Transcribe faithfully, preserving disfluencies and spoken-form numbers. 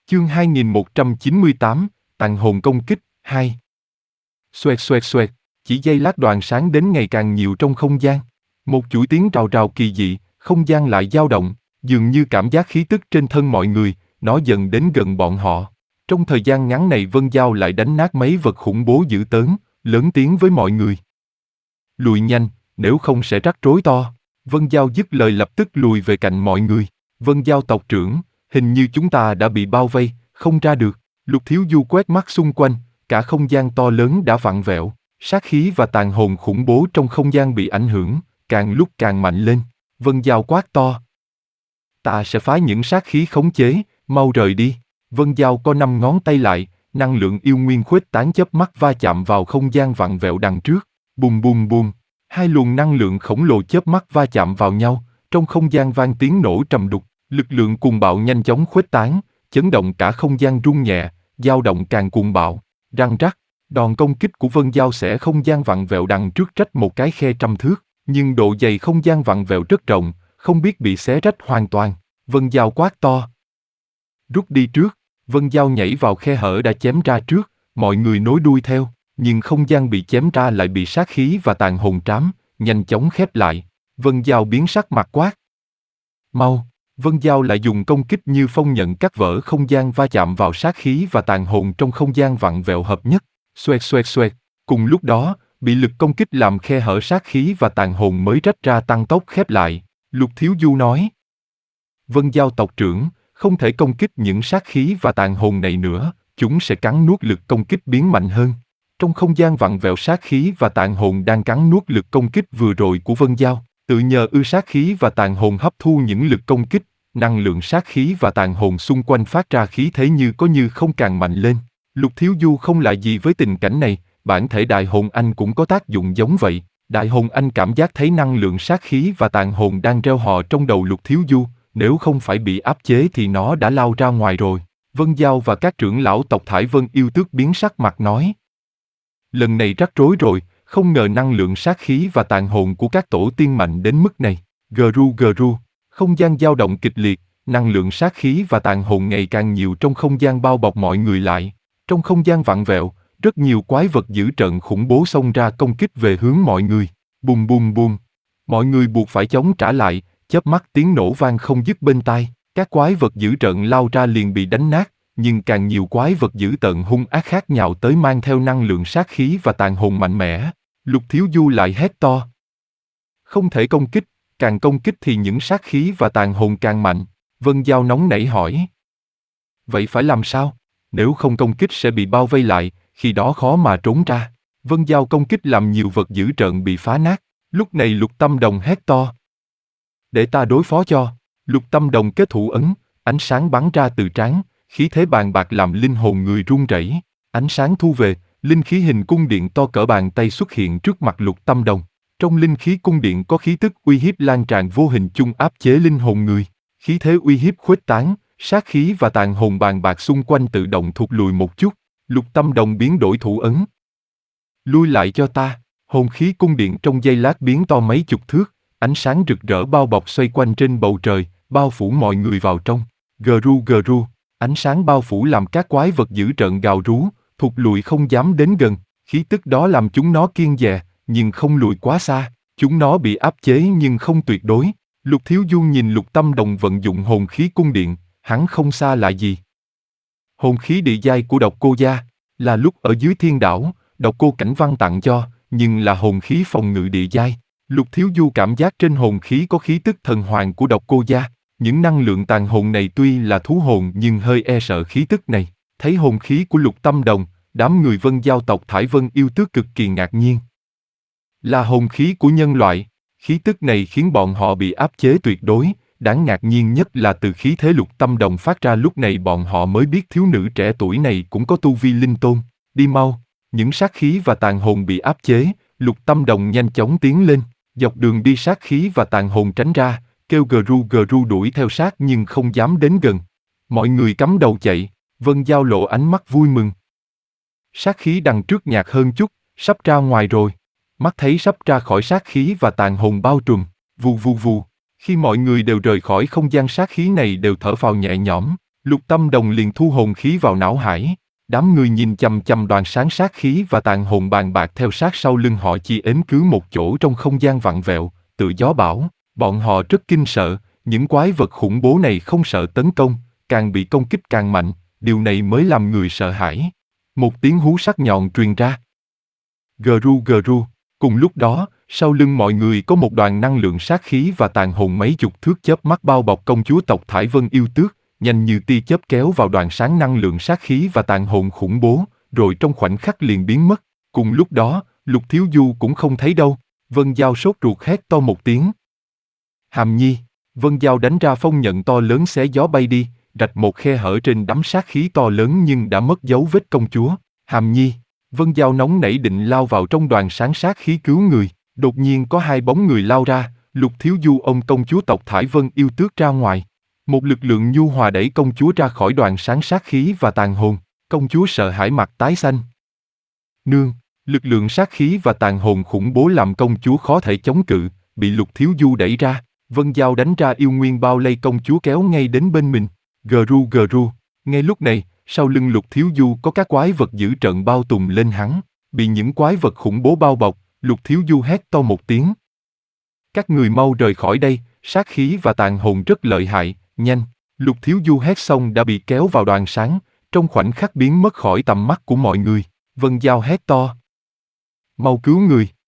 Chương hai nghìn một trăm chín mươi tám, Tàn hồn công kích, hai. Xoẹt xoẹt xoẹt, chỉ giây lát đoàn sáng đến ngày càng nhiều trong không gian. Một chuỗi tiếng rào rào kỳ dị, không gian lại dao động, dường như cảm giác khí tức trên thân mọi người, nó dần đến gần bọn họ. Trong thời gian ngắn này Vân Giao lại đánh nát mấy vật khủng bố dữ tớn, lớn tiếng với mọi người. Lùi nhanh, nếu không sẽ rắc rối to. Vân Giao dứt lời lập tức lùi về cạnh mọi người. Vân Giao tộc trưởng, hình như chúng ta đã bị bao vây, không ra được. Lục Thiếu Du quét mắt xung quanh, cả không gian to lớn đã vặn vẹo, sát khí và tàn hồn khủng bố trong không gian bị ảnh hưởng, càng lúc càng mạnh lên. Vân Giao quát to. Ta sẽ phái những sát khí khống chế, mau rời đi. Vân Giao co năm ngón tay lại, năng lượng yêu nguyên khuếch tán chớp mắt va chạm vào không gian vặn vẹo đằng trước. Bùm bùm bùm, hai luồng năng lượng khổng lồ chớp mắt va chạm vào nhau, trong không gian vang tiếng nổ trầm đục, lực lượng cuồng bạo nhanh chóng khuếch tán, chấn động cả không gian rung nhẹ, dao động càng cuồng bạo. Răng rắc, đòn công kích của Vân Giao xẻ không gian vặn vẹo đằng trước rách một cái khe trăm thước, nhưng độ dày không gian vặn vẹo rất rộng, không biết bị xé rách hoàn toàn. Vân Giao quát to. Rút đi trước. Vân Giao nhảy vào khe hở đã chém ra trước, mọi người nối đuôi theo, nhưng không gian bị chém ra lại bị sát khí và tàn hồn trám, nhanh chóng khép lại. Vân Giao biến sắc mặt quát. Mau! Vân Giao lại dùng công kích như phong nhận cắt vỡ không gian va chạm vào sát khí và tàn hồn trong không gian vặn vẹo hợp nhất. Xoẹt xoẹt xoẹt, cùng lúc đó, bị lực công kích làm khe hở sát khí và tàn hồn mới rách ra tăng tốc khép lại. Lục Thiếu Du nói. Vân Giao tộc trưởng, không thể công kích những sát khí và tàn hồn này nữa, chúng sẽ cắn nuốt lực công kích biến mạnh hơn. Trong không gian vặn vẹo sát khí và tàn hồn đang cắn nuốt lực công kích vừa rồi của Vân Giao, tự nhờ ư sát khí và tàn hồn hấp thu những lực công kích, năng lượng sát khí và tàn hồn xung quanh phát ra khí thế như có như không càng mạnh lên. Lục Thiếu Du không lạ gì với tình cảnh này, bản thể Đại Hồn Anh cũng có tác dụng giống vậy. Đại Hồn Anh cảm giác thấy năng lượng sát khí và tàn hồn đang reo hò trong đầu Lục Thiếu Du, nếu không phải bị áp chế thì nó đã lao ra ngoài rồi. Vân Giao và các trưởng lão tộc Thải Vân Yêu Tước biến sắc mặt nói. Lần này rắc rối rồi, không ngờ năng lượng sát khí và tàn hồn của các tổ tiên mạnh đến mức này. Gru gru, không gian dao động kịch liệt, năng lượng sát khí và tàn hồn ngày càng nhiều trong không gian bao bọc mọi người lại. Trong không gian vặn vẹo, rất nhiều quái vật dữ tợn khủng bố xông ra công kích về hướng mọi người. Bùm bùm bùm, mọi người buộc phải chống trả lại, chớp mắt tiếng nổ vang không dứt bên tai. Các quái vật dữ tợn lao ra liền bị đánh nát, nhưng càng nhiều quái vật dữ tợn hung ác khác nhào tới mang theo năng lượng sát khí và tàn hồn mạnh mẽ. Lục Thiếu Du lại hét to. Không thể công kích, càng công kích thì những sát khí và tàn hồn càng mạnh. Vân Giao nóng nảy hỏi. Vậy phải làm sao? Nếu không công kích sẽ bị bao vây lại, khi đó khó mà trốn ra. Vân Giao công kích làm nhiều vật dữ tợn bị phá nát. Lúc này Lục Tâm Đồng hét to. Để ta đối phó cho. Lục Tâm Đồng kết thủ ấn, ánh sáng bắn ra từ trán, khí thế bàn bạc làm linh hồn người run rẩy. Ánh sáng thu về, linh khí hình cung điện to cỡ bàn tay xuất hiện trước mặt Lục Tâm Đồng. Trong linh khí cung điện có khí tức uy hiếp lan tràn vô hình chung áp chế linh hồn người. Khí thế uy hiếp khuếch tán, sát khí và tàn hồn bàn bạc xung quanh tự động thụt lùi một chút. Lục Tâm Đồng biến đổi thủ ấn. Lui lại cho ta. Hồn khí cung điện trong giây lát biến to mấy chục thước, ánh sáng rực rỡ bao bọc xoay quanh trên bầu trời, bao phủ mọi người vào trong. Gru gru, ánh sáng bao phủ làm các quái vật dữ tợn gào rú, thụt lùi không dám đến gần. Khí tức đó làm chúng nó kiêng dè, nhưng không lùi quá xa. Chúng nó bị áp chế nhưng không tuyệt đối. Lục Thiếu Du nhìn Lục Tâm Đồng vận dụng hồn khí cung điện, hắn không xa lạ gì. Hồn khí địa giai của Độc Cô gia, là lúc ở dưới thiên đảo, Độc Cô Cảnh Văn tặng cho, nhưng là hồn khí phòng ngự địa giai. Lục Thiếu Du cảm giác trên hồn khí có khí tức thần hoàng của Độc Cô gia. Những năng lượng tàn hồn này tuy là thú hồn nhưng hơi e sợ khí tức này. Thấy hồn khí của Lục Tâm Đồng, đám người Vân Giao tộc Thải Vân Yêu Tước cực kỳ ngạc nhiên. Là hồn khí của nhân loại, khí tức này khiến bọn họ bị áp chế tuyệt đối. Đáng ngạc nhiên nhất là từ khí thế Lục Tâm Đồng phát ra lúc này bọn họ mới biết thiếu nữ trẻ tuổi này cũng có tu vi linh tôn. Đi mau, những sát khí và tàn hồn bị áp chế, Lục Tâm Đồng nhanh chóng tiến lên, dọc đường đi sát khí và tàn hồn tránh ra, kêu gru gru đuổi theo sát nhưng không dám đến gần. Mọi người cắm đầu chạy, Vân Giao lộ ánh mắt vui mừng. Sát khí đằng trước nhạt hơn chút, sắp ra ngoài rồi. Mắt thấy sắp ra khỏi sát khí và tàn hồn bao trùm, vù vù vù. Khi mọi người đều rời khỏi không gian sát khí này đều thở phào nhẹ nhõm, Lục Tâm Đồng liền thu hồn khí vào não hải. Đám người nhìn chằm chằm đoàn sáng sát khí và tàn hồn bàn bạc theo sát sau lưng họ chỉ ếm cứ một chỗ trong không gian vặn vẹo, tự gió bão. Bọn họ rất kinh sợ, những quái vật khủng bố này không sợ tấn công, càng bị công kích càng mạnh, điều này mới làm người sợ hãi. Một tiếng hú sắc nhọn truyền ra. Gru gru, cùng lúc đó, sau lưng mọi người có một đoàn năng lượng sát khí và tàn hồn mấy chục thước chớp mắt bao bọc công chúa tộc Thải Vân yêu tước, nhanh như tia chớp kéo vào đoàn sáng năng lượng sát khí và tàn hồn khủng bố, rồi trong khoảnh khắc liền biến mất. Cùng lúc đó, Lục Thiếu Du cũng không thấy đâu. Vân Giao sốt ruột hét to một tiếng. Hàm Nhi, Vân Giao đánh ra phong nhận to lớn xé gió bay đi, rạch một khe hở trên đám sát khí to lớn nhưng đã mất dấu vết công chúa. Hàm Nhi, Vân Giao nóng nảy định lao vào trong đoàn sáng sát khí cứu người, đột nhiên có hai bóng người lao ra, Lục Thiếu Du ôm công chúa tộc Thải Vân yêu tước ra ngoài. Một lực lượng nhu hòa đẩy công chúa ra khỏi đoàn sáng sát khí và tàn hồn, công chúa sợ hãi mặt tái xanh. Nương, lực lượng sát khí và tàn hồn khủng bố làm công chúa khó thể chống cự, bị Lục Thiếu Du đẩy ra, Vân Giao đánh ra yêu nguyên bao lây công chúa kéo ngay đến bên mình. Gru gru, ngay lúc này, sau lưng Lục Thiếu Du có các quái vật dữ trợn bao trùm lên hắn, bị những quái vật khủng bố bao bọc, Lục Thiếu Du hét to một tiếng. Các người mau rời khỏi đây, sát khí và tàn hồn rất lợi hại, nhanh. Lục Thiếu Du hét xong đã bị kéo vào đoàn sáng, trong khoảnh khắc biến mất khỏi tầm mắt của mọi người. Vân Giao hét to. Mau cứu người.